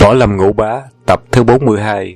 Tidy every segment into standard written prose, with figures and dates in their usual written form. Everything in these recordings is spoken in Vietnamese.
Võ Lâm Ngũ Bá tập thứ 42.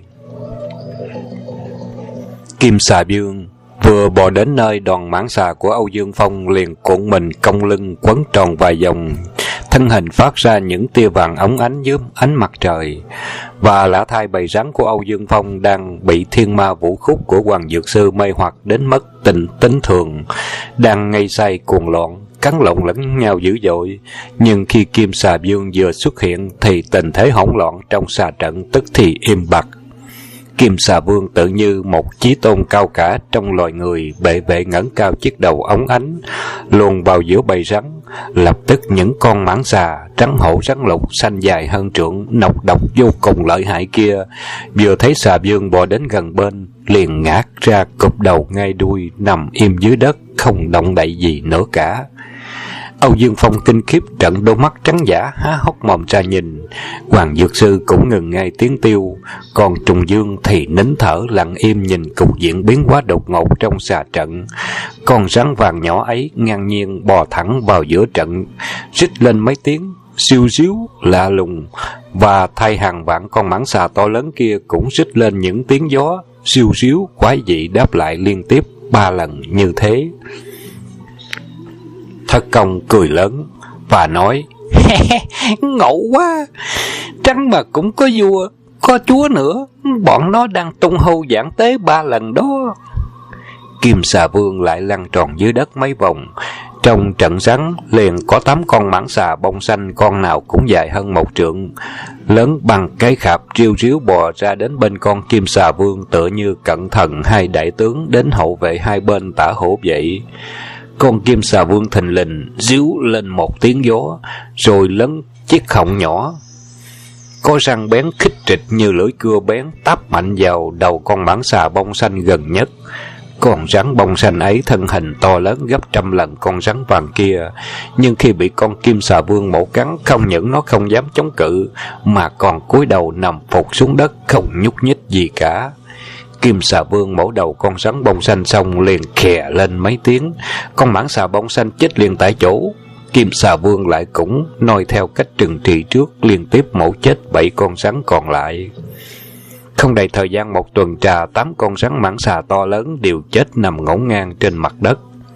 Kim Xà Vương vừa bò đến nơi đoàn mãng xà của Âu Dương Phong, liền cuộn mình cong lưng quấn tròn vài vòng, thân hình phát ra những tia vàng óng ánh dưới ánh mặt trời. Và lã thai bầy rắn của Âu Dương Phong đang bị thiên ma vũ khúc của Hoàng Dược Sư mê hoặc đến mất tính thường, đang ngây say cuồng loạn, cắn lộn lẫn nhau dữ dội. Nhưng khi Kim Xà Vương vừa xuất hiện thì tình thế hỗn loạn trong xà trận tức thì im bặt. Kim Xà Vương tự như một chí tôn cao cả trong loài người, bệ vệ ngẩng cao chiếc đầu óng ánh, luồn vào giữa bầy rắn. Lập tức những con mãng xà trắng hổ rắn lục xanh dài hơn trượng, nọc độc vô cùng lợi hại kia, vừa thấy Xà Vương bò đến gần bên, liền ngã ra cụp đầu ngay đuôi, nằm im dưới đất không động đậy gì nữa cả. Âu Dương Phong kinh khiếp, trận đôi mắt trắng dã há hốc mồm ra nhìn. Hoàng Dược Sư cũng ngừng ngay tiếng tiêu, còn Trùng Dương thì nín thở lặng im nhìn cục diện biến hóa đột ngột trong xà trận. Con rắn vàng nhỏ ấy ngang nhiên bò thẳng vào giữa trận, rít lên mấy tiếng siêu ríu lạ lùng, và thay hàng vạn con mãng xà to lớn kia cũng rít lên những tiếng gió siêu ríu quái dị đáp lại liên tiếp 3 lần như thế. Thất Công cười lớn và nói: ngộ quá, trắng mà cũng có vua có chúa nữa, bọn nó đang tung hô giảng tế 3 lần đó. Kim Xà Vương lại lăn tròn dưới đất mấy vòng. Trong trận rắn liền có 8 con mãng xà bông xanh, con nào cũng dài hơn 1 trượng, lớn bằng cái khạp, riu ríu bò ra đến bên con Kim Xà Vương, tựa như cẩn thận hai đại tướng đến hậu vệ hai bên tả hữu vậy. Con Kim Xà Vương thình lình ríu lên một tiếng gió, rồi lấn chiếc họng nhỏ có răng bén khích trịch như lưỡi cưa bén, táp mạnh vào đầu con mãng xà bông xanh gần nhất. Con rắn bông xanh ấy thân hình to lớn gấp 100 lần con rắn vàng kia, nhưng khi bị con Kim Xà Vương mổ cắn, không những nó không dám chống cự, mà còn cúi đầu nằm phục xuống đất không nhúc nhích gì cả. Kim Xà Vương mổ đầu con rắn bông xanh xong liền khè lên mấy tiếng, con mãng xà bông xanh chết liền tại chỗ. Kim Xà Vương lại cũng noi theo cách trừng trị trước, liên tiếp mổ chết 7 con rắn còn lại. Không đầy thời gian 1 tuần trà, 8 con rắn mãng xà to lớn đều chết nằm ngổn ngang trên mặt đất.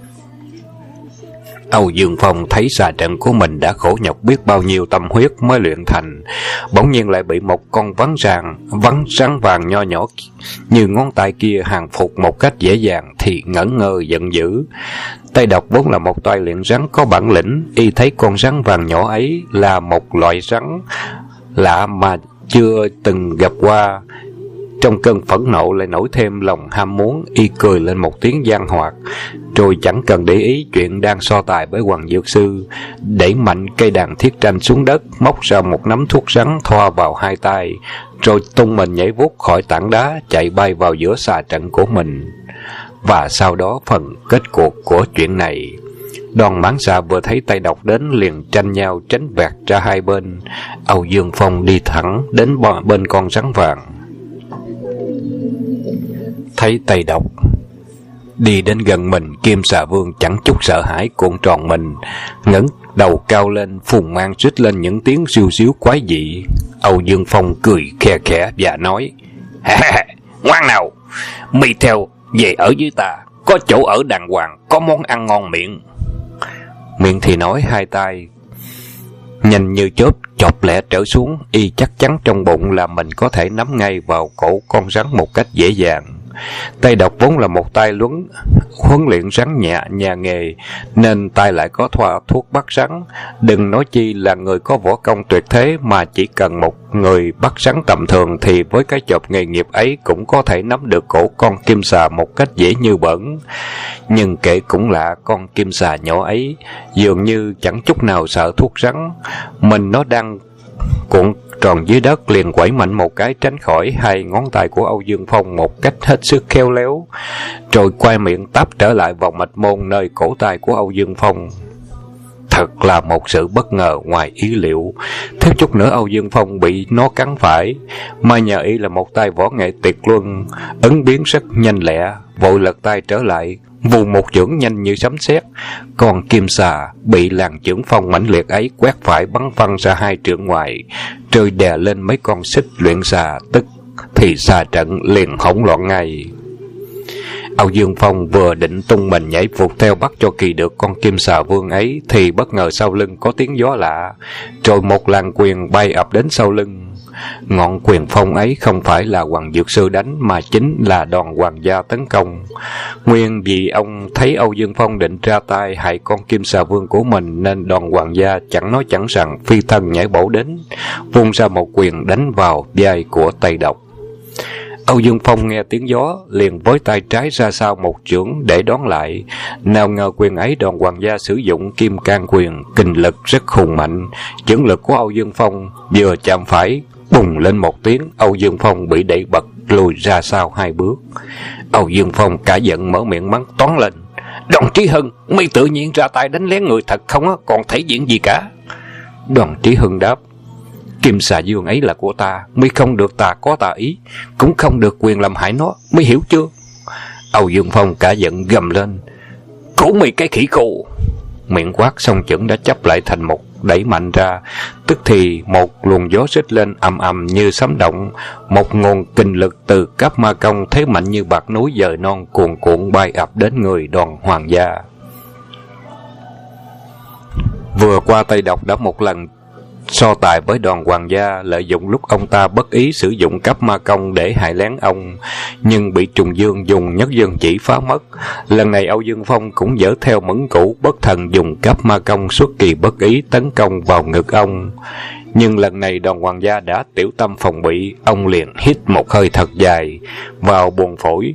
Âu Dương Phong thấy xà trận của mình đã khổ nhọc biết bao nhiêu tâm huyết mới luyện thành, bỗng nhiên lại bị một con vắn rắn vàng nho nhỏ như ngón tay kia hàng phục một cách dễ dàng, thì ngẩn ngơ giận dữ. Tây Độc vốn là một toài luyện rắn có bản lĩnh, y thấy con rắn vàng nhỏ ấy là một loại rắn lạ mà chưa từng gặp qua. Trong cơn phẫn nộ lại nổi thêm lòng ham muốn, y cười lên một tiếng gian hoạt, rồi chẳng cần để ý chuyện đang so tài với Hoàng Dược Sư, đẩy mạnh cây đàn thiết tranh xuống đất, móc ra một nắm thuốc rắn thoa vào 2 tay, rồi tung mình nhảy vút khỏi tảng đá, chạy bay vào giữa xà trận của mình. Và sau đó phần kết cuộc của chuyện này, đoàn mãng xà vừa thấy Tây Độc đến liền tranh nhau tránh vẹt ra hai bên. Âu Dương Phong đi thẳng đến bên con rắn vàng. Thấy Tây Độc đi đến gần mình, Kim Xà Vương chẳng chút sợ hãi, cuộn tròn mình, ngẩng đầu cao lên, phùng mang rít lên những tiếng riu ríu quái dị. Âu Dương Phong cười khe khẽ và nói: ngoan nào, mi theo về ở với ta, có chỗ ở đàng hoàng, có món ăn ngon miệng. Miệng thì nói, hai tay nhanh như chớp chộp lẹ trở xuống, y chắc chắn trong bụng là mình có thể nắm ngay vào cổ con rắn một cách dễ dàng. Tây Độc vốn là một tay huấn luyện rắn nhà nghề, nên tay lại có thoa thuốc bắt rắn. Đừng nói chi là người có võ công tuyệt thế, mà chỉ cần một người bắt rắn tầm thường thì với cái chộp nghề nghiệp ấy cũng có thể nắm được cổ con kim xà một cách dễ như bỡn. Nhưng kể cũng lạ, con kim xà nhỏ ấy dường như chẳng chút nào sợ thuốc rắn. Mình nó đang cuộn tròn dưới đất liền quẩy mạnh một cái tránh khỏi 2 ngón tay của Âu Dương Phong một cách hết sức khéo léo, rồi quay miệng táp trở lại vào mạch môn nơi cổ tay của Âu Dương Phong. Thật là một sự bất ngờ ngoài ý liệu. Thiếu chút nữa Âu Dương Phong bị nó cắn phải, mà nhờ y là một tay võ nghệ tuyệt luân, ứng biến rất nhanh lẹ, vội lật tay trở lại, vù một chưởng nhanh như sấm sét. Còn kim xà bị làn chưởng phong mãnh liệt ấy quét phải bắn văng ra 2 trượng ngoài, rơi đè lên mấy con xích luyện xà, tức thì xà trận liền hỗn loạn ngay. Âu Dương Phong vừa định tung mình nhảy vụt theo bắt cho kỳ được con kim xà vương ấy, thì bất ngờ sau lưng có tiếng gió lạ, rồi một làn quyền bay ập đến sau lưng. Ngọn quyền phong ấy không phải là Hoàng Dược Sư đánh, mà chính là Đoàn Hoàng gia tấn công. Nguyên vì ông thấy Âu Dương Phong định ra tay hại con kim xà vương của mình, nên Đoàn Hoàng gia chẳng nói chẳng rằng phi thân nhảy bổ đến, vung ra một quyền đánh vào vai của Tây Độc. Âu Dương Phong nghe tiếng gió, liền với tay trái ra sau một chưởng để đón lại. Nào ngờ quyền ấy Đoàn Hoàng gia sử dụng kim can quyền, kình lực rất hùng mạnh. Chưởng lực của Âu Dương Phong vừa chạm phải, bùng lên một tiếng, Âu Dương Phong bị đẩy bật lùi ra sau 2 bước. Âu Dương Phong cả giận mở miệng mắng toán lên: "Đoàn Trí Hưng, mi tự nhiên ra tay đánh lén người thật không á, còn thể diện gì cả?" Đoàn Trí Hưng đáp: "Kim xà dương ấy là của ta, mi không được tà có tà ý, cũng không được quyền làm hại nó, mi hiểu chưa?" Âu Dương Phong cả giận gầm lên: "Cũ mi cái khỉ khô!" Miệng quát xong chưởng đã chấp lại thành một, đẩy mạnh ra. Tức thì một luồng gió rít lên ầm ầm như sấm động, một nguồn kình lực từ cấp ma công thế mạnh như bạc núi dời non cuồn cuộn bay ập đến người Đoàn Hoàng gia. Vừa qua Tây Độc đã một lần so tài với Đoàn Hoàng gia, lợi dụng lúc ông ta bất ý sử dụng cấp ma công để hại lén ông, nhưng bị Trùng Dương dùng nhất dương chỉ phá mất. Lần này Âu Dương Phong cũng dở theo mẫn cũ, bất thần dùng cấp ma công xuất kỳ bất ý tấn công vào ngực ông. Nhưng lần này Đoàn Hoàng gia đã tiểu tâm phòng bị, ông liền hít một hơi thật dài vào buồng phổi.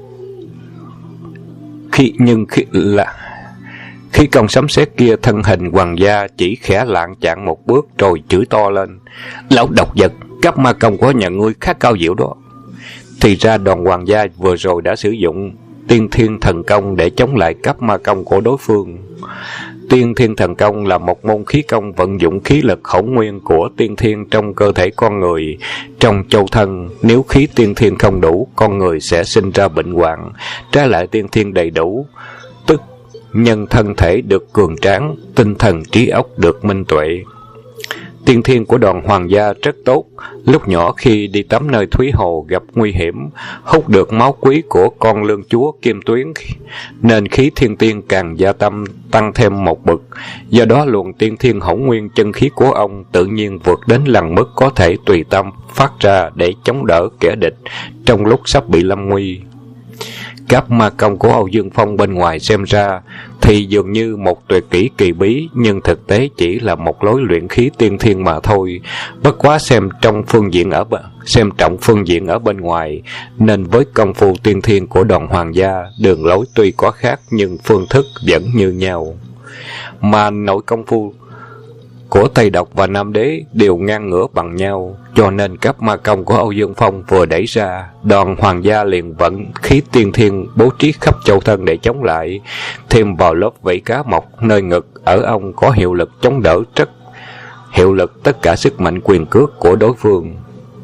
Khi công sấm sét kia, thân hình Hoàng gia chỉ khẽ lạng chạng một bước rồi chửi to lên: "Lão độc vật, cấp ma công của nhà ngươi khá cao diệu đó." Thì ra Đoàn Hoàng gia vừa rồi đã sử dụng Tiên Thiên Thần Công để chống lại cấp ma công của đối phương. Tiên Thiên Thần Công là một môn khí công vận dụng khí lực hỗn nguyên của tiên thiên trong cơ thể con người. Trong châu thân, nếu khí tiên thiên không đủ, con người sẽ sinh ra bệnh hoạn. Trái lại tiên thiên đầy đủ, tức nhân thân thể được cường tráng, tinh thần trí óc được minh tuệ. Tiên thiên của Đoàn Hoàng gia rất tốt. Lúc nhỏ khi đi tắm nơi Thúy Hồ gặp nguy hiểm, hút được máu quý của con lương chúa Kim Tuyến, nên khí thiên tiên càng gia tâm tăng thêm một bậc. Do đó luồng tiên thiên hỗn nguyên chân khí của ông tự nhiên vượt đến lần mức có thể tùy tâm phát ra để chống đỡ kẻ địch trong lúc sắp bị lâm nguy. Cấp ma công của Âu Dương Phong bên ngoài xem ra thì dường như một tuyệt kỹ kỳ bí, nhưng thực tế chỉ là một lối luyện khí tiên thiên mà thôi. Bất quá xem trọng phương diện ở bên ngoài, nên với công phu tiên thiên của Đoàn Hoàng gia, đường lối tuy có khác nhưng phương thức vẫn như nhau. Mà nội công phu của Tây Độc và Nam Đế đều ngang ngửa bằng nhau, cho nên cấp ma công của Âu Dương Phong vừa đẩy ra, Đoàn Hoàng gia liền vận khí tiên thiên bố trí khắp châu thân để chống lại, thêm vào lớp vảy cá mọc nơi ngực ở ông có hiệu lực chống đỡ rất hiệu lực tất cả sức mạnh quyền cước của đối phương.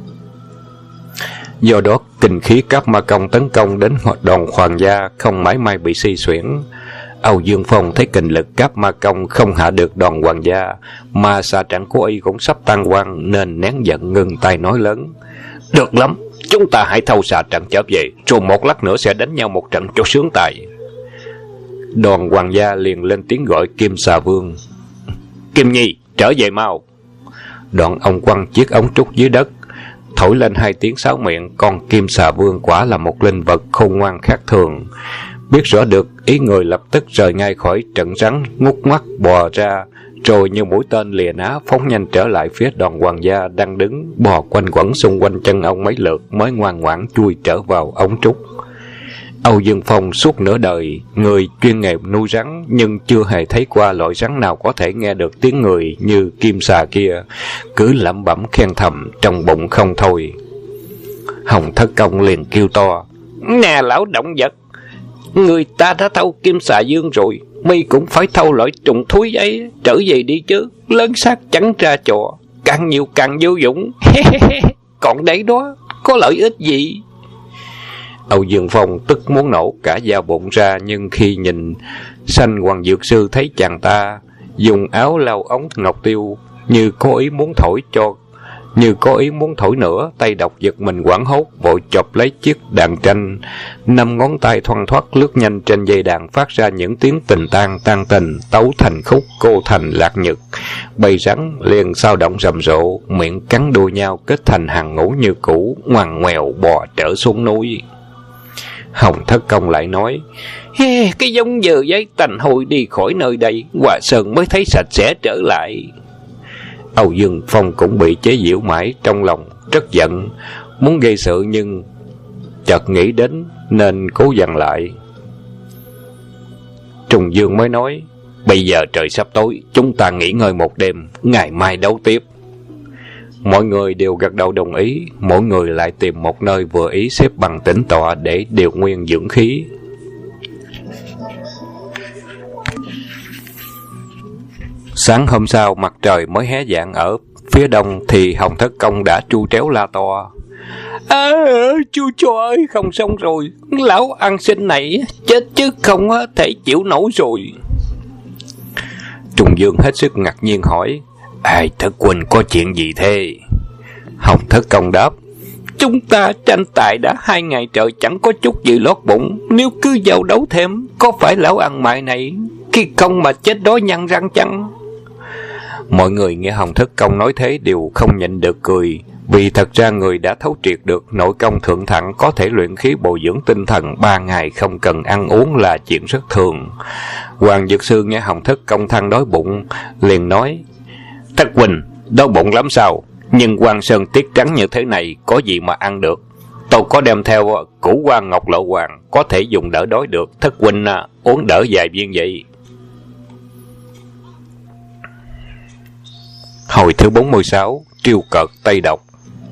Do đó kình khí cấp ma công tấn công đến Đoàn Hoàng gia không mảy may bị suy xuyển. Âu Dương Phong thấy kình lực cấp ma công không hạ được Đoàn Hoàng gia, mà xà trận của y cũng sắp tan quang, nên nén giận ngưng tay nói lớn: "Được lắm, chúng ta hãy thâu xà trận trở về, rồi một lát nữa sẽ đánh nhau một trận cho sướng tài." Đoàn Hoàng gia liền lên tiếng gọi Kim Xà Vương: "Kim Nhi, trở về mau." Đoạn ông quăng chiếc ống trúc dưới đất, thổi lên 2 tiếng sáo miệng. Con Kim Xà Vương quả là một linh vật khôn ngoan khác thường. Biết rõ được ý người, lập tức rời ngay khỏi trận rắn, ngút mắt bò ra, rồi như mũi tên lìa ná phóng nhanh trở lại phía Đoàn Hoàng gia đang đứng, bò quanh quẩn xung quanh chân ông mấy lượt mới ngoan ngoãn chui trở vào ống trúc. Âu Dương Phong suốt nửa đời người chuyên nghề nuôi rắn, nhưng chưa hề thấy qua loại rắn nào có thể nghe được tiếng người như kim xà kia, cứ lẩm bẩm khen thầm trong bụng không thôi. Hồng Thất Công liền kêu to: "Nè lão động vật, người ta đã thâu Kim Xà Dương rồi, mi cũng phải thâu loại trùng thúi ấy trở về đi chứ, lớn xác chẳng ra trò, càng nhiều càng vô dụng." "Còn đấy đó, có lợi ích gì?" Âu Dương Phong tức muốn nổ cả da bụng ra, nhưng khi nhìn Sanh Hoàng Dược Sư thấy chàng ta dùng áo lau ống ngọc tiêu như có ý muốn thổi nữa, tay độc giật mình hoảng hốt, vội chộp lấy chiếc đàn tranh, 5 ngón tay thoăn thoắt lướt nhanh trên dây đàn, phát ra những tiếng tình tan tình, tấu thành khúc cô thành lạc nhật. Bầy rắn liền sao động rầm rộ, miệng cắn đuôi nhau kết thành hàng ngũ như cũ, ngoằn ngoèo bò trở xuống núi. Hồng Thất Công lại nói: cái giống giờ giấy tành hôi đi khỏi nơi đây, Hòa Sơn mới thấy sạch sẽ trở lại. Âu Dương Phong cũng bị chế giễu mãi, trong lòng rất giận, muốn gây sự nhưng chợt nghĩ đến nên cố dằn lại. Trùng Dương mới nói: bây giờ trời sắp tối, chúng ta nghỉ ngơi một đêm, ngày mai đấu tiếp. Mọi người đều gật đầu đồng ý, mỗi người lại tìm một nơi vừa ý xếp bằng tĩnh tọa để điều nguyên dưỡng khí. Sáng hôm sau, mặt trời mới hé dạng ở phía đông thì Hồng Thất Công đã tru tréo la to: chú cho ơi, không xong rồi, lão ăn xin này chết chứ không thể chịu nổi rồi. Trùng Dương hết sức ngạc nhiên hỏi: Thất huynh có chuyện gì thế? Hồng Thất Công đáp: chúng ta tranh tài đã 2 ngày trời chẳng có chút gì lót bụng, nếu cứ vào đấu thêm, có phải lão ăn mày này khi không mà chết đói nhăn răng chăng? Mọi người nghe Hồng Thất Công nói thế đều không nhịn được cười, vì thật ra người đã thấu triệt được nội công thượng thặng có thể luyện khí bồi dưỡng tinh thần 3 ngày không cần ăn uống là chuyện rất thường. Hoàng Dược Sư nghe Hồng Thất Công than đói bụng, liền nói: Thất huynh đói bụng lắm sao? Nhưng Quan Sơn tiết trắng như thế này có gì mà ăn được? Tôi có đem theo củ hoa ngọc lộ hoàng, có thể dùng đỡ đói được. Thất huynh uống đỡ vài viên vậy. Hồi thứ 46, Triêu Cợt Tây Độc.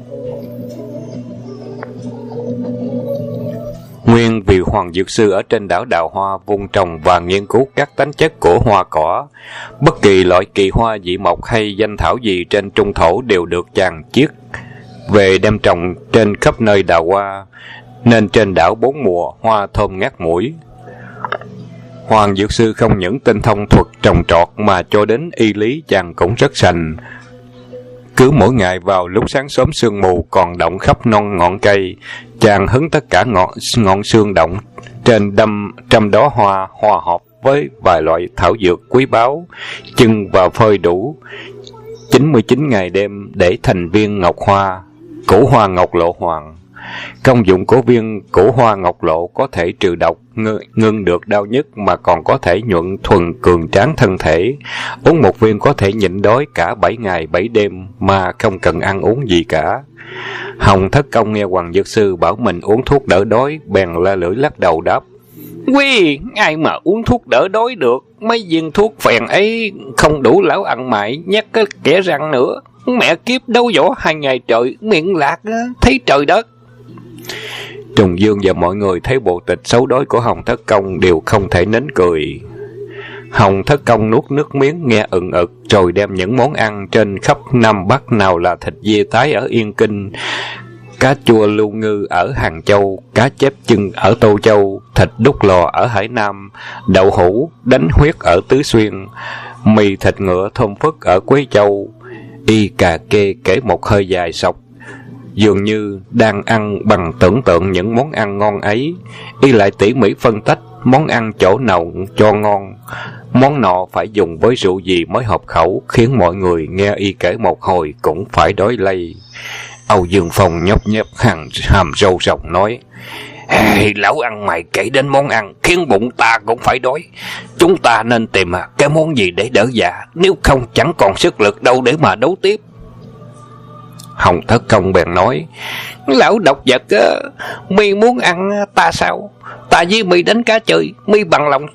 Nguyên vì Hoàng Dược Sư ở trên đảo Đào Hoa vun trồng và nghiên cứu các tánh chất của hoa cỏ. Bất kỳ loại kỳ hoa dị mộc hay danh thảo gì trên trung thổ đều được chàng chiết về đem trồng trên khắp nơi Đào Hoa, nên trên đảo 4 mùa hoa thơm ngát mũi. Hoàng Dược Sư không những tinh thông thuật trồng trọt mà cho đến y lý chàng cũng rất sành. Cứ mỗi ngày vào lúc sáng sớm sương mù còn động khắp non ngọn cây, chàng hứng tất cả ngọn sương động trên đâm trăm đó hoa họp với vài loại thảo dược quý báu, chưng và phơi đủ 99 ngày đêm để thành viên ngọc hoa, củ hoa ngọc lộ hoàng. Công dụng của viên củ hoa ngọc lộ có thể trừ độc, ngưng được đau nhức, mà còn có thể nhuận thuần cường tráng thân thể. Uống một viên có thể nhịn đói cả 7 ngày 7 đêm mà không cần ăn uống gì cả. Hồng Thất Công nghe Hoàng Dược Sư bảo mình uống thuốc đỡ đói, bèn la lưỡi lắc đầu đáp: Quy, ai mà uống thuốc đỡ đói được? Mấy viên thuốc phèn ấy không đủ lão ăn mày nhắc cái kẻ răng nữa. Mẹ kiếp đấu võ 2 ngày trời, miệng lạc thấy trời đất. Trùng Dương và mọi người thấy bộ tịch xấu đói của Hồng Thất Công đều không thể nín cười. Hồng Thất Công nuốt nước miếng nghe ừng ực, rồi đem những món ăn trên khắp Nam Bắc, nào là thịt dê tái ở Yên Kinh, cá chua lưu ngư ở Hàng Châu, cá chép chưng ở Tô Châu, thịt đúc lò ở Hải Nam, đậu hũ đánh huyết ở Tứ Xuyên, mì thịt ngựa thơm phức ở Quế Châu, y cà kê kể một hơi dài sọc, dường như đang ăn bằng tưởng tượng những món ăn ngon ấy. Y lại tỉ mỉ phân tách món ăn chỗ nào cho ngon, món nọ phải dùng với rượu gì mới hợp khẩu, khiến mọi người nghe y kể một hồi cũng phải đói lây. Âu Dương Phong nhấp nhấp hàm râu rồng nói: Lão ăn mày kể đến món ăn khiến bụng ta cũng phải đói. Chúng ta nên tìm cái món gì để đỡ dạ, nếu không chẳng còn sức lực đâu để mà đấu tiếp. Hồng Thất Công bèn nói: Lão độc vật mi muốn ăn ta sao? Ta với mi đánh cá chơi, mi bằng lòng.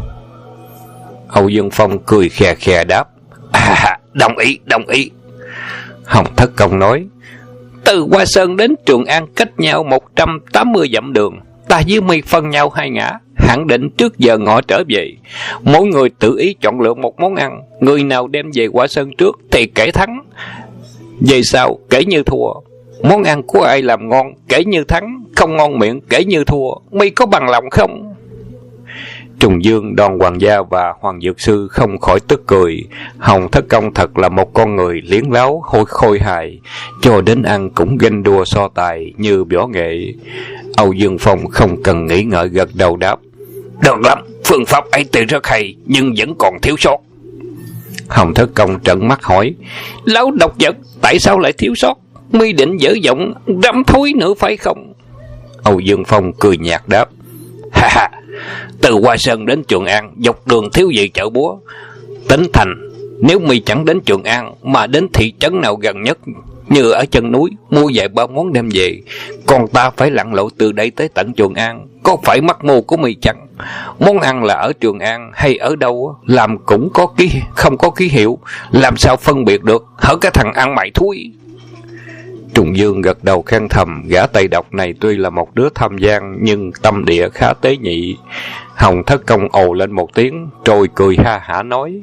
Âu Dương Phong cười khè khè đáp: Đồng ý. Hồng Thất Công nói: Từ Hoa Sơn đến Trường An cách nhau 180 dặm đường, ta với mi phân nhau 2 ngã, hẳn định trước giờ ngọ trở về. Mỗi người tự ý chọn lựa một món ăn, người nào đem về Hoa Sơn trước thì kẻ thắng, về sau kể như thua. Món ăn của ai làm ngon kể như thắng, không ngon miệng kể như thua, mi có bằng lòng không? Trùng Dương, Đoàn Hoàng gia và Hoàng Dược Sư không khỏi tức cười. Hồng Thất Công thật là một con người liếng láo, khôi hài, cho đến ăn cũng ganh đua so tài như võ nghệ. Âu Dương Phong không cần nghĩ ngợi gật đầu đáp: được lắm, phương pháp ấy tuy rất hay nhưng vẫn còn thiếu sót. Hồng Thất Công trợn mắt hỏi: lão độc vật, tại sao lại thiếu sót? Mi định dở giọng đắm thối nữa phải không? Âu Dương Phong cười nhạt đáp: ha ha, từ Hoa Sơn đến Trường An dọc đường thiếu gì chợ búa. Tỉnh thành, nếu mi chẳng đến Trường An mà đến thị trấn nào gần nhất như ở chân núi mua vài ba món đem về, còn ta phải lặn lội từ đây tới tận Trường An, có phải mắc mưu của mi chẳng? Món ăn là ở Trường An hay ở đâu làm cũng có không có ký hiệu, làm sao phân biệt được hở cái thằng ăn mày thúi. Trùng Dương gật đầu khen thầm, gã Tây Độc này tuy là một đứa tham gian nhưng tâm địa khá tế nhị. Hồng Thất Công ồ lên một tiếng rồi cười ha hả nói: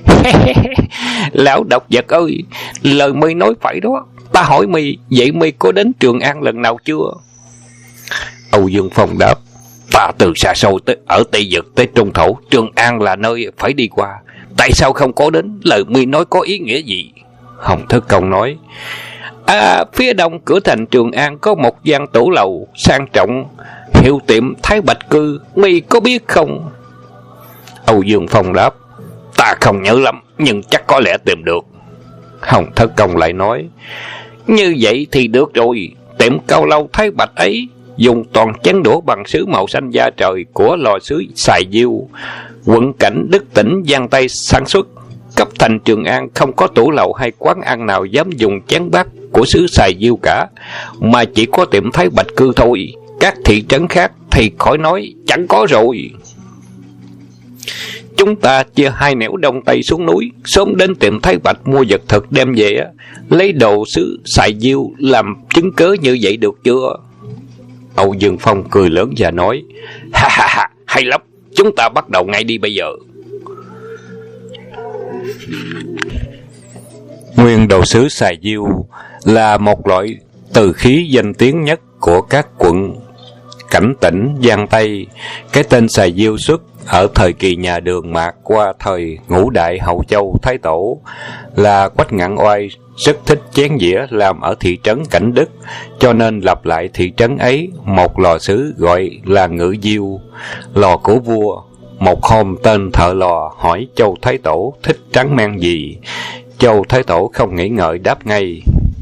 lão độc vật ơi, lời mi nói phải đó. Ta hỏi mi, vậy mi có đến Trường An lần nào chưa? Âu Dương Phong đáp: ta từ xa xôi tới ở Tây Vực tới Trung Thổ, Trường An là nơi phải đi qua. Tại sao không có đến? Lời mi nói có ý nghĩa gì? Hồng Thất Công nói: phía đông cửa thành Trường An có một gian tủ lầu sang trọng, hiệu tiệm Thái Bạch Cư, mi có biết không? Âu Dương Phong đáp: ta không nhớ lắm, nhưng chắc có lẽ tìm được. Hồng Thất Công lại nói: như vậy thì được rồi. Tiệm cao lâu Thái Bạch ấy dùng toàn chén đũa bằng sứ màu xanh da trời của lò sứ Sài Diêu, quận cảnh Đức Tỉnh Giang Tây sản xuất. Cấp thành Trường An không có tủ lầu hay quán ăn nào dám dùng chén bát của xứ Sài Diêu cả, mà chỉ có tiệm Thái Bạch Cư thôi. Các thị trấn khác thì khỏi nói, chẳng có rồi. Chúng ta chia hai nẻo đông tây xuống núi, sớm đến tiệm Thái Bạch mua vật thực đem về, lấy đồ xứ Sài Diêu làm chứng cớ như vậy được chưa? Âu Dương Phong cười lớn và nói: ha ha ha, hay lắm, chúng ta bắt đầu ngay đi bây giờ. Nguyên đồ sứ Sài Diêu là một loại từ khí danh tiếng nhất của các quận cảnh tỉnh Giang Tây. Cái tên Sài Diêu xuất ở thời kỳ nhà Đường Mạc qua thời Ngũ Đại Hậu Châu Thái Tổ, là Quách Ngạn Oai rất thích chén dĩa làm ở thị trấn Cảnh Đức, cho nên lập lại thị trấn ấy một lò sứ gọi là Ngự Diêu, lò của vua. Một hôm tên thợ lò hỏi Châu Thái Tổ thích tráng men gì. Châu Thái Tổ không nghĩ ngợi đáp ngay: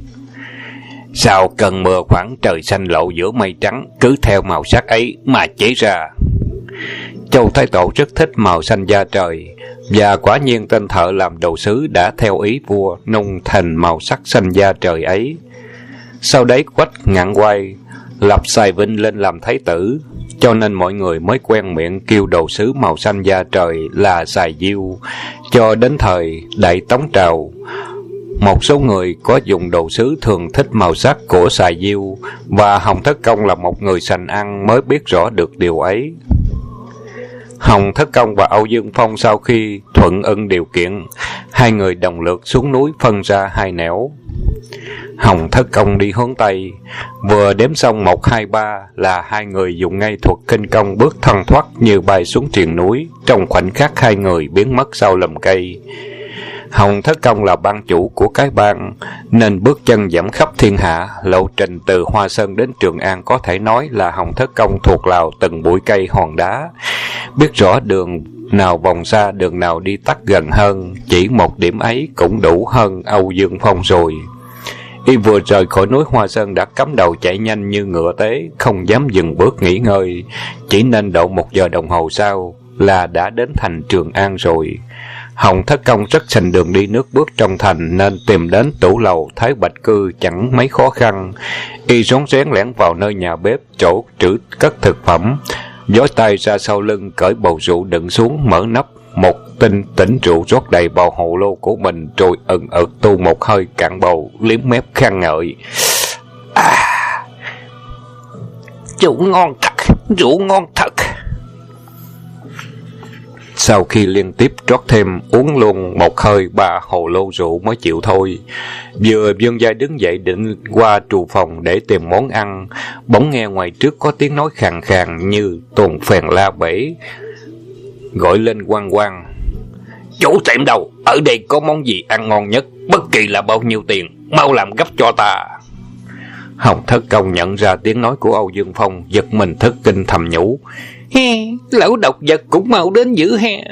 sau cơn mưa khoảng trời xanh lộ giữa mây trắng, cứ theo màu sắc ấy mà chế ra. Châu Thái Tổ rất thích màu xanh da trời, và quả nhiên tên thợ làm đồ sứ đã theo ý vua nung thành màu sắc xanh da trời ấy. Sau đấy Quách Ngạn Oai lập Sài Vinh lên làm thái tử, cho nên mọi người mới quen miệng kêu đồ sứ màu xanh da trời là Sài Diêu. Cho đến thời Đại Tống Trào, một số người có dùng đồ sứ thường thích màu sắc của Sài Diêu, và Hồng Thất Công là một người sành ăn mới biết rõ được điều ấy. Hồng Thất Công và Âu Dương Phong sau khi thuận ưng điều kiện, hai người đồng lượt xuống núi phân ra hai nẻo. Hồng Thất Công đi hướng Tây, vừa đếm xong 1, 2, 3 là hai người dùng ngay thuật kinh công bước thân thoát như bay xuống triền núi, trong khoảnh khắc hai người biến mất sau lùm cây. Hồng Thất Công là ban chủ của cái bang, nên bước chân dẫm khắp thiên hạ. Lộ trình từ Hoa Sơn đến Trường An có thể nói là Hồng Thất Công thuộc lào từng bụi cây hòn đá, biết rõ đường nào vòng xa, đường nào đi tắt gần hơn. Chỉ một điểm ấy cũng đủ hơn Âu Dương Phong rồi. Y vừa rời khỏi núi Hoa Sơn đã cắm đầu chạy nhanh như ngựa tế, không dám dừng bước nghỉ ngơi. Chỉ nên độ 1 giờ đồng hồ sau là đã đến thành Trường An rồi. Hồng Thất Công rất sành đường đi nước bước trong thành, nên tìm đến tủ lầu Thái Bạch Cư chẳng mấy khó khăn. Y rón rén lẻn vào nơi nhà bếp, chỗ trữ cất thực phẩm, giói tay ra sau lưng, cởi bầu rượu đựng xuống, mở nắp một tỉnh rượu rót đầy vào hồ lô của mình, rồi ừng ực tu một hơi cạn bầu, liếm mép khen ngợi: rượu ngon thật, rượu ngon thật. Sau khi liên tiếp trót thêm, uống luôn một hơi 3 hồ lô rượu mới chịu thôi. Vừa Dương Giai đứng dậy định qua trù phòng để tìm món ăn, bỗng nghe ngoài trước có tiếng nói khàn khàn như tuồng phèn la bể, gọi lên quang quang: "Chủ tiệm đâu? Ở đây có món gì ăn ngon nhất, bất kỳ là bao nhiêu tiền, mau làm gấp cho ta." Hồng Thất Công nhận ra tiếng nói của Âu Dương Phong, giật mình thất kinh thầm nhủ: "Lão độc vật cũng mau đến dữ he."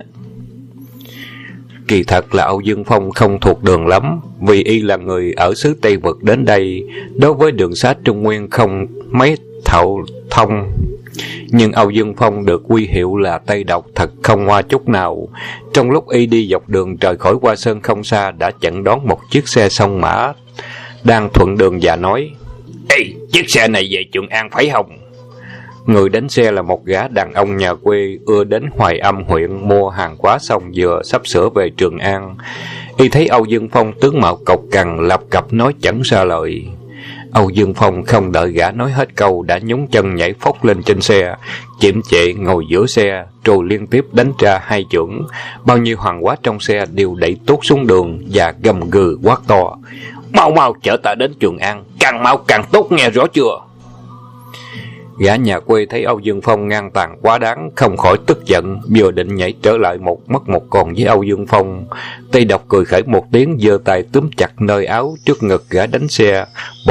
Kỳ thật là Âu Dương Phong không thuộc đường lắm, vì y là người ở xứ Tây Vực đến đây, đối với đường xá Trung Nguyên không mấy thạo thông. Nhưng Âu Dương Phong được quy hiệu là Tây Độc thật không hoa chút nào. Trong lúc y đi dọc đường rời khỏi Hoa Sơn không xa, đã chặn đón một chiếc xe sông mã đang thuận đường và nói: "Ê, chiếc xe này về Trường An phải không?" Người đánh xe là một gã đàn ông nhà quê ưa đến Hoài Âm huyện mua hàng hóa xong vừa sắp sửa về Trường An. Y thấy Âu Dương Phong tướng mạo cộc cằn, lập cập nói chẳng ra lời. Âu Dương Phong không đợi gã nói hết câu đã nhún chân nhảy phóc lên trên xe, chiếm trệ ngồi giữa xe, rồi liên tiếp đánh ra 2 chưởng. Bao nhiêu hàng hóa trong xe đều đẩy tốt xuống đường và gầm gừ quát to: "Mau mau chở ta đến Trường An, càng mau càng tốt, nghe rõ chưa?" Gã nhà quê thấy Âu Dương Phong ngang tàn quá đáng, không khỏi tức giận, vừa định nhảy trở lại mất một còn với Âu Dương Phong. Tây Độc cười khẩy một tiếng, giơ tay túm chặt nơi áo trước ngực gã đánh xe,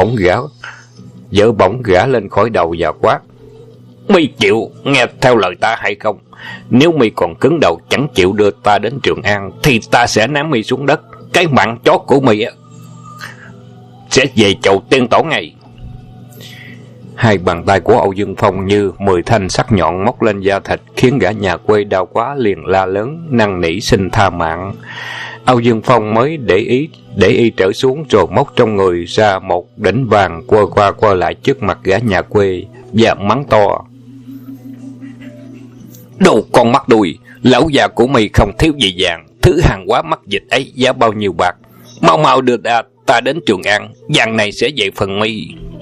bỗng gã lên khỏi đầu và quát: "Mi chịu nghe theo lời ta hay không? Nếu mi còn cứng đầu chẳng chịu đưa ta đến Trường An, thì ta sẽ ném mi xuống đất. Cái mạng chó của mi sẽ về chầu tiên tổ ngay." Hai bàn tay của Âu Dương Phong như 10 thanh sắc nhọn móc lên da thịt, khiến gã nhà quê đau quá liền la lớn năn nỉ xin tha mạng. Âu Dương Phong mới để y trở xuống, rồi móc trong người ra một đỉnh vàng, quơ qua quơ lại trước mặt gã nhà quê và mắng to: "Đồ con mắt đuôi, lão già của mày không thiếu gì vàng, thứ hàng hóa mắc dịch ấy giá bao nhiêu bạc? Mau mau đưa ta đến Trường An, vàng này sẽ về phần mi."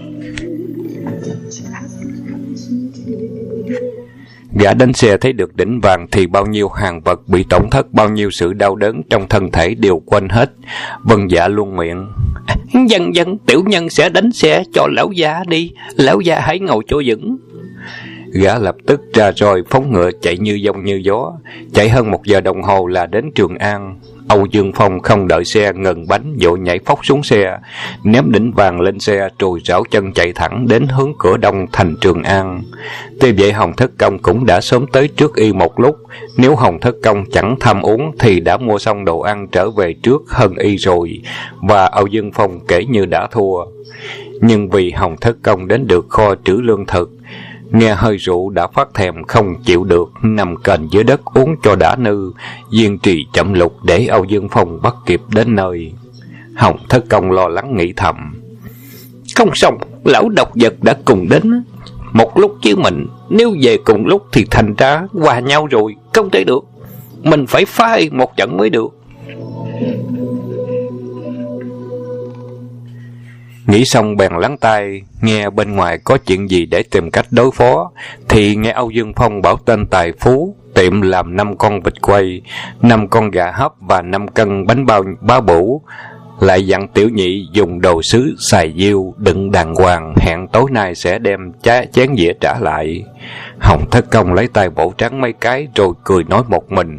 Gã đánh xe thấy được đỉnh vàng thì bao nhiêu hàng vật bị tổn thất, bao nhiêu sự đau đớn trong thân thể đều quên hết, vâng dạ luôn miệng: Dân tiểu nhân sẽ đánh xe cho lão già đi, lão già hãy ngồi cho vững." Gã lập tức ra roi phóng ngựa chạy như dông như gió, chạy hơn 1 giờ đồng hồ là đến Trường An. Âu Dương Phong không đợi xe ngừng bánh, vội nhảy phóc xuống xe, ném đỉnh vàng lên xe, rồi rảo chân chạy thẳng đến hướng cửa đông thành Trường An. Tuy vậy Hồng Thất Công cũng đã sớm tới trước y một lúc, nếu Hồng Thất Công chẳng tham uống thì đã mua xong đồ ăn trở về trước hơn y rồi, và Âu Dương Phong kể như đã thua. Nhưng vì Hồng Thất Công đến được kho trữ lương thực, nghe hơi rượu đã phát thèm không chịu được, nằm kềnh dưới đất uống cho đã nư, kiên trì chậm lục để Âu Dương Phong bắt kịp đến nơi. Hồng Thất Công lo lắng nghĩ thầm: "Không xong, lão độc vật đã cùng đến một lúc chứ mình, nếu về cùng lúc thì thành ra hòa nhau rồi, không thể được. Mình phải phá một trận mới được." Nghĩ xong bèn lắng tai nghe bên ngoài có chuyện gì để tìm cách đối phó, thì nghe Âu Dương Phong bảo tên tài phú tiệm làm 5 con vịt quay, 5 con gà hấp và 5 cân bánh bao bá bủ, lại dặn tiểu nhị dùng đồ sứ xài diêu đựng đàng hoàng, hẹn tối nay sẽ đem chén dĩa trả lại. Hồng Thất Công lấy tay vỗ trắng mấy cái rồi cười nói một mình: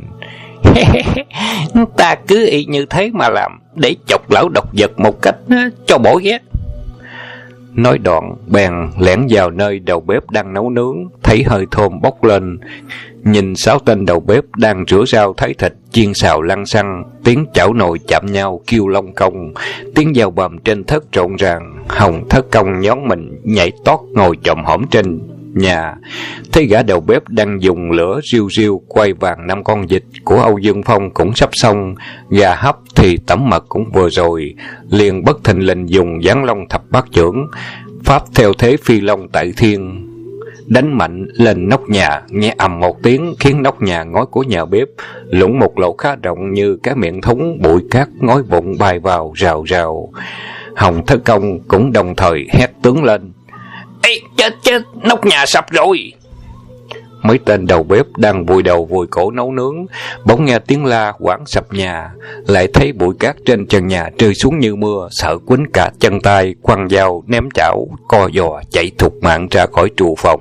"Ta cứ y như thế mà làm, để chọc lão độc vật một cách cho bổ ghét." Nói đoạn bèn lẻn vào nơi đầu bếp đang nấu nướng, thấy hơi thơm bốc lên, nhìn 6 tên đầu bếp đang rửa rau thái thịt chiên xào lăn xăng, tiếng chảo nồi chạm nhau kêu long công, tiếng dao bầm trên thớt rộn ràng. Hồng Thất Công nhón mình nhảy tót ngồi chồm hổm trên nhà, thấy gã đầu bếp đang dùng lửa riu riu quay vàng 5 con vịt của Âu Dương Phong cũng sắp xong, gà hấp thì tẩm mật cũng vừa rồi, liền bất thình lình dùng giáng long thập bát chưởng, pháp theo thế phi long tại thiên, đánh mạnh lên nóc nhà, nghe ầm một tiếng khiến nóc nhà ngói của nhà bếp lũng một lỗ khá rộng như cái miệng thúng, bụi cát ngói vụn bay vào rào rào. Hồng Thất Công cũng đồng thời hét tướng lên: "Ê, chết, nóc nhà sập rồi!" Mấy tên đầu bếp đang vùi đầu vùi cổ nấu nướng, bỗng nghe tiếng la quảng sập nhà, lại thấy bụi cát trên trần nhà rơi xuống như mưa, sợ quýnh cả chân tay, quăng dao ném chảo, co giò chạy thục mạng ra khỏi trù phòng.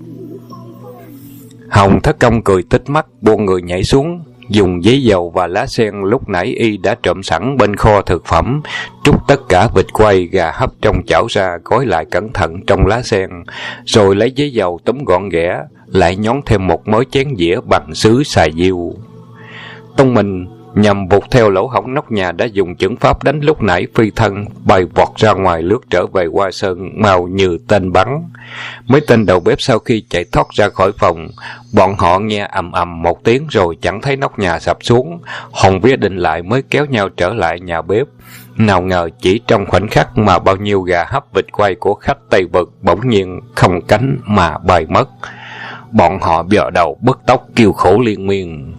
Hồng Thất Công cười tít mắt, buông người nhảy xuống, dùng giấy dầu và lá sen lúc nãy y đã trộm sẵn bên kho thực phẩm, trút tất cả vịt quay, gà hấp trong chảo ra, gói lại cẩn thận trong lá sen, rồi lấy giấy dầu túm gọn ghẽ, lại nhón thêm một mớ chén dĩa bằng sứ xài diêu. Tông mình nhằm vụt theo lỗ hổng nóc nhà đã dùng chưởng pháp đánh lúc nãy, phi thân bay vọt ra ngoài, lướt trở về Hoa Sơn mau như tên bắn. Mấy tên đầu bếp sau khi chạy thoát ra khỏi phòng, bọn họ nghe ầm ầm một tiếng rồi chẳng thấy nóc nhà sập xuống. Hồn vía định lại mới kéo nhau trở lại nhà bếp. Nào ngờ chỉ trong khoảnh khắc mà bao nhiêu gà hấp vịt quay của khách Tây Vực bỗng nhiên không cánh mà bay mất. Bọn họ bò đầu bứt tóc kêu khổ liên miên.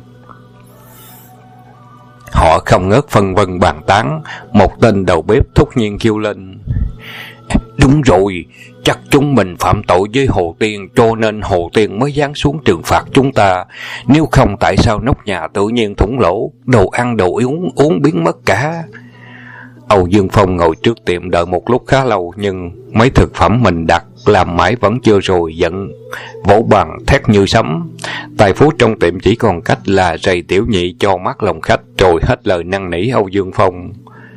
Họ không ngớt phân vân bàn tán. Một tên đầu bếp thốt nhiên kêu lên: đúng rồi, chắc chúng mình phạm tội với Hồ Tiên, cho nên Hồ Tiên mới giáng xuống trừng phạt chúng ta. Nếu không tại sao nóc nhà tự nhiên thủng lỗ, đồ ăn đồ uống biến mất cả. Âu Dương Phong ngồi trước tiệm đợi một lúc khá lâu, nhưng mấy thực phẩm mình đặt làm mãi vẫn chưa rồi, giận vỗ bàn thét như sấm. Tài phú trong tiệm chỉ còn cách là rầy tiểu nhị cho mắt lòng khách, rồi hết lời năn nỉ Âu Dương Phong.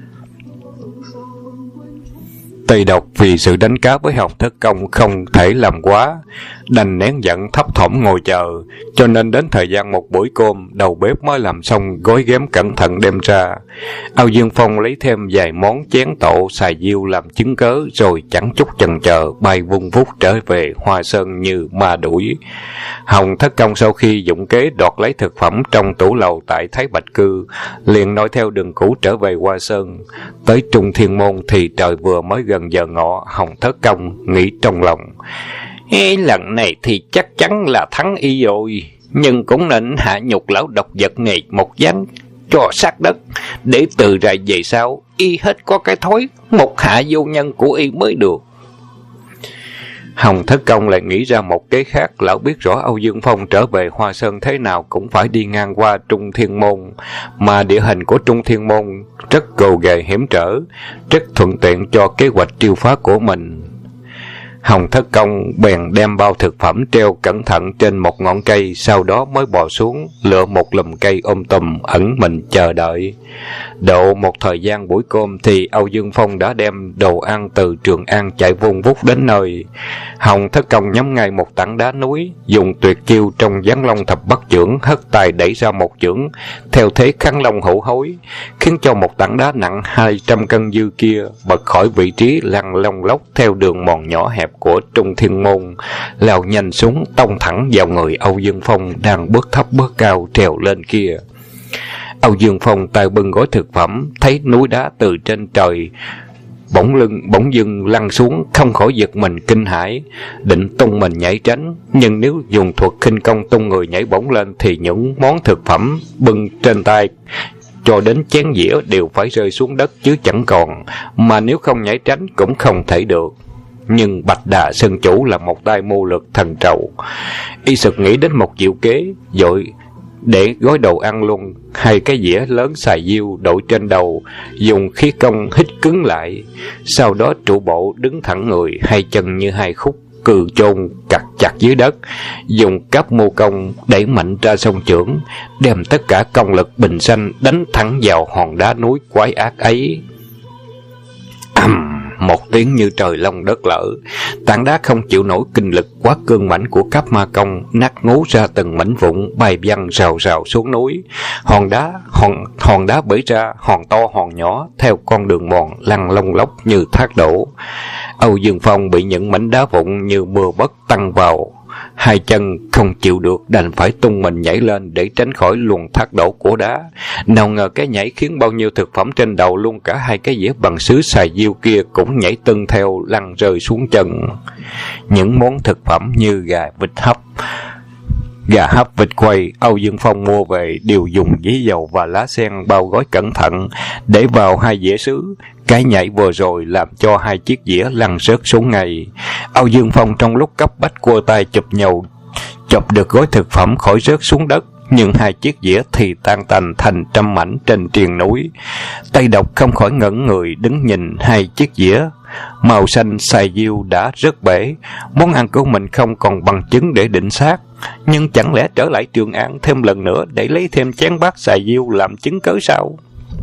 Tây Độc vì sự đánh cá với Hồng Thất Công không thể làm quá, đành nén giận thấp thỏm ngồi chờ, cho nên đến thời gian một buổi cơm, đầu bếp mới làm xong gói ghém cẩn thận đem ra. Âu Dương Phong lấy thêm vài món chén tộ xài diêu làm chứng cớ, rồi chẳng chút chần chờ bay vung vút trở về Hoa Sơn như ma đuổi. Hồng Thất Công sau khi dụng kế đoạt lấy thực phẩm trong tủ lầu tại Thái Bạch Cư, liền nói theo đường cũ trở về Hoa Sơn. Tới Trung Thiên Môn thì trời vừa mới gần giờ ngọ. Hồng Thất Công nghĩ trong lòng: lần này thì chắc chắn là thắng y rồi, nhưng cũng nên hạ nhục lão độc vật này một ván cho sát đất, để từ rày về sau y hết có cái thói một hạ vô nhân của y mới được. Hồng Thất Công lại nghĩ ra một kế khác. Lão biết rõ Âu Dương Phong trở về Hoa Sơn thế nào cũng phải đi ngang qua Trung Thiên Môn, mà địa hình của Trung Thiên Môn rất gồ ghề hiểm trở, rất thuận tiện cho kế hoạch triêu phá của mình. Hồng Thất Công bèn đem bao thực phẩm treo cẩn thận trên một ngọn cây, sau đó mới bò xuống, lựa một lùm cây tùm ẩn mình chờ đợi. Độ một thời gian buổi cơm thì Âu Dương Phong đã đem đồ ăn từ Trường An chạy vun vút đến nơi. Hồng Thất Công nhắm ngay một tảng đá núi, dùng tuyệt chiêu trong Giáng Long Thập Bắt Chưởng, hất tay đẩy ra một chưởng theo thế Khăn Long Hổ Hối, khiến cho một tảng đá nặng 200 cân dư kia bật khỏi vị trí lăn lông lốc theo đường mòn nhỏ hẹp của Trung Thiên Môn, lao nhanh xuống tông thẳng vào người Âu Dương Phong đang bước thấp bước cao trèo lên kia. Âu Dương Phong tay bưng gói thực phẩm, thấy núi đá từ trên trời bỗng dưng lăn xuống, không khỏi giật mình kinh hãi, định tung mình nhảy tránh, nhưng nếu dùng thuật khinh công tung người nhảy bổng lên thì những món thực phẩm bưng trên tay cho đến chén dĩa đều phải rơi xuống đất chứ chẳng còn, mà nếu không nhảy tránh cũng không thể được. Nhưng Bạch Đà Sơn Chủ là một tay mưu lược thần trầu, y sực nghĩ đến một diệu kế, vội để gói đồ ăn luôn 2 cái dĩa lớn xài diêu đội trên đầu, dùng khí công hít cứng lại, sau đó trụ bộ đứng thẳng người, 2 chân như 2 khúc cừ chôn cặt chặt dưới đất, dùng cấp mô công đẩy mạnh ra sông chưởng, đem tất cả công lực bình sanh đánh thẳng vào hòn đá núi quái ác ấy. Một tiếng như trời long đất lở, tảng đá không chịu nổi kinh lực quá cương mãnh của cấp ma công, nát ngố ra từng mảnh vụn bay văng rào rào xuống núi. Hòn đá bể ra, hòn to hòn nhỏ theo con đường mòn lăn lông lốc như thác đổ. Âu Dương Phong bị những mảnh đá vụn như mưa bất tăng vào, 2 chân không chịu được, đành phải tung mình nhảy lên để tránh khỏi luồng thác đổ của đá. Nào ngờ cái nhảy khiến bao nhiêu thực phẩm trên đầu, luôn cả 2 cái dĩa bằng sứ xài diêu kia cũng nhảy tưng theo lăn rơi xuống chân. Những món thực phẩm như gà hấp vịt quay Âu Dương Phong mua về đều dùng giấy dầu và lá sen bao gói cẩn thận để vào 2 dĩa sứ. Cái nhảy vừa rồi làm cho 2 chiếc dĩa lăn rớt xuống ngay. Âu Dương Phong trong lúc cấp bách cua tay chộp được gói thực phẩm khỏi rớt xuống đất, nhưng hai chiếc dĩa thì tan tành thành trăm mảnh trên triền núi. Tây Độc không khỏi ngẩn người đứng nhìn hai chiếc dĩa màu xanh xài diêu đã rớt bể. Món ăn của mình không còn bằng chứng để định xác, nhưng chẳng lẽ trở lại Trường An thêm lần nữa để lấy thêm chén bát xài diêu làm chứng cớ sao?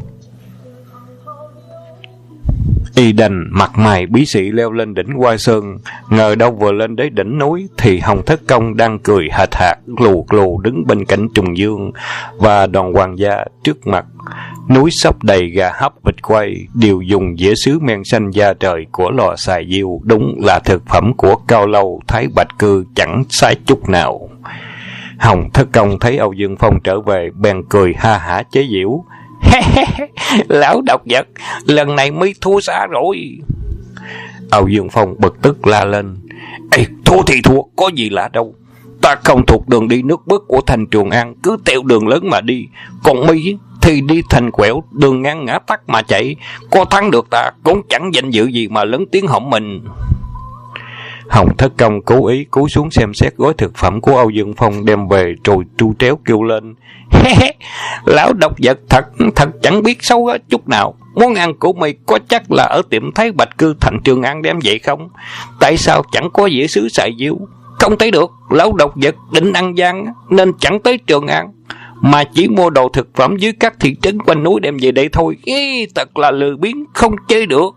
Y đành mặt mày bí xị leo lên đỉnh Hoa Sơn. Ngờ đâu vừa lên đến đỉnh núi thì Hồng Thất Công đang cười hệt hạt lù lù đứng bên cạnh Trùng Dương và đoàn hoàng gia trước mặt. Núi sóc đầy gà hấp vịt quay đều dùng dĩa sứ men xanh da trời của lò xài diêu, đúng là thực phẩm của Cao Lâu Thái Bạch Cư chẳng sai chút nào. Hồng Thất Công thấy Âu Dương Phong trở về bèn cười ha hả chế giễu. Lão độc vật, lần này mới thua xa rồi. Âu Dương Phong bực tức la lên. Ê, thua thì thua, có gì lạ đâu. Ta không thuộc đường đi nước bước của thành Trường An, cứ theo đường lớn mà đi. Còn mi thì đi thành quẹo, đường ngang ngã tắc mà chạy. Có thắng được ta cũng chẳng danh dự gì mà lớn tiếng hỏng mình. Hồng Thất Công cố ý cúi xuống xem xét gói thực phẩm của Âu Dương Phong đem về rồi tru tréo kêu lên. Lão độc vật thật chẳng biết xấu chút nào. Món ăn của mày có chắc là ở tiệm Thái Bạch Cư thành Trường An đem vậy không? Tại sao chẳng có dĩa sứ xài diêu? Không thấy được, lão độc vật định ăn gian nên chẳng tới Trường An, mà chỉ mua đồ thực phẩm dưới các thị trấn quanh núi đem về đây thôi. Thật là lười biếng, không chơi được.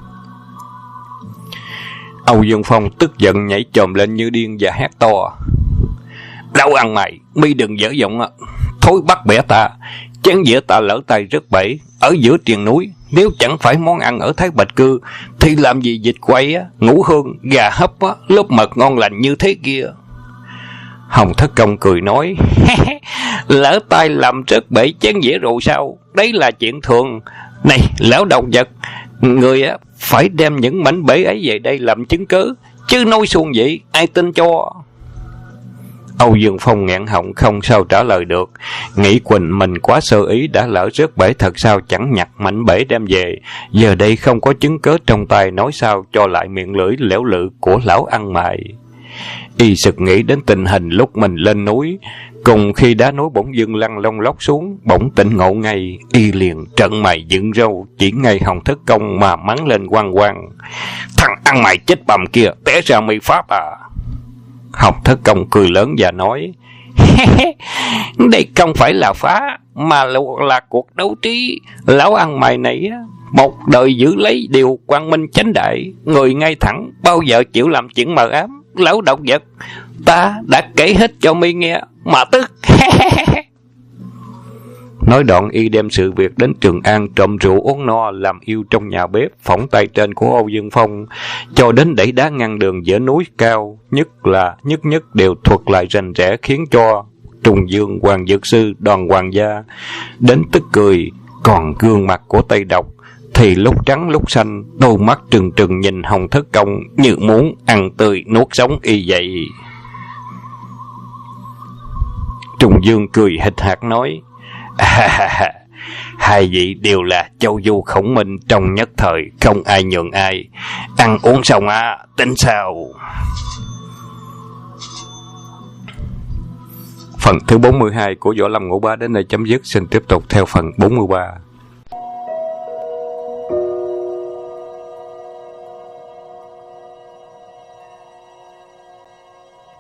Âu Dương Phong tức giận nhảy chồm lên như điên và hét to. Lão ăn mày, mi đừng dở giọng thối bắt bẻ ta. Chén dĩa ta lỡ tay rất bể ở giữa triền núi. Nếu chẳng phải món ăn ở Thái Bạch Cư thì làm gì vịt quay ngũ hương, gà hấp lớp mật ngon lành như thế kia. Hồng Thất Công cười nói. Lỡ tay làm rớt bể chén dĩa rồi sao? Đấy là chuyện thường. Này lão độc vật, người phải đem những mảnh bể ấy về đây làm chứng cớ, chứ nói suông vậy ai tin cho. Âu Dương Phong nghẹn họng không sao trả lời được, nghĩ quỳnh mình quá sơ ý, đã lỡ rớt bể thật sao chẳng nhặt mảnh bể đem về. Giờ đây không có chứng cớ trong tay, nói sao cho lại miệng lưỡi lẻo lự của lão ăn mày. Y sực nghĩ đến tình hình lúc mình lên núi, cùng khi đá núi bỗng dưng lăn lông lóc xuống, bỗng tỉnh ngộ ngay. Y liền trợn mày dựng râu chỉ ngay Hồng Thất Công mà mắng lên oang oang. Thằng ăn mày chết bầm kia, té ra mày pháp à? Hồng Thất Công cười lớn và nói. Đây không phải là phá, mà là cuộc đấu trí. Lão ăn mày này một đời giữ lấy điều quang minh chánh đại, người ngay thẳng, bao giờ chịu làm chuyện mờ ám. Lão độc vật, ta đã kể hết cho mi nghe mà tức. Nói đoạn y đem sự việc đến Trường An trộm rượu uống no, làm yêu trong nhà bếp, phỏng tay trên của Âu Dương Phong, cho đến đẩy đá ngăn đường giữa núi cao, nhất đều thuật lại rành rẽ, khiến cho Trùng Dương, Hoàng Dược Sư, đoàn hoàng gia đến tức cười. Còn gương mặt của Tây Độc thì lúc trắng lúc xanh, đôi mắt trừng trừng nhìn Hồng Thất Công như muốn ăn tươi nuốt sống y vậy. Trùng Dương cười hịch hạt nói. Hai vị đều là châu du khổng minh, trong nhất thời không ai nhường ai. Ăn uống xong tính sao? Phần thứ 42 của Võ Lâm Ngũ Bá đến đây chấm dứt. Xin tiếp tục theo phần 43.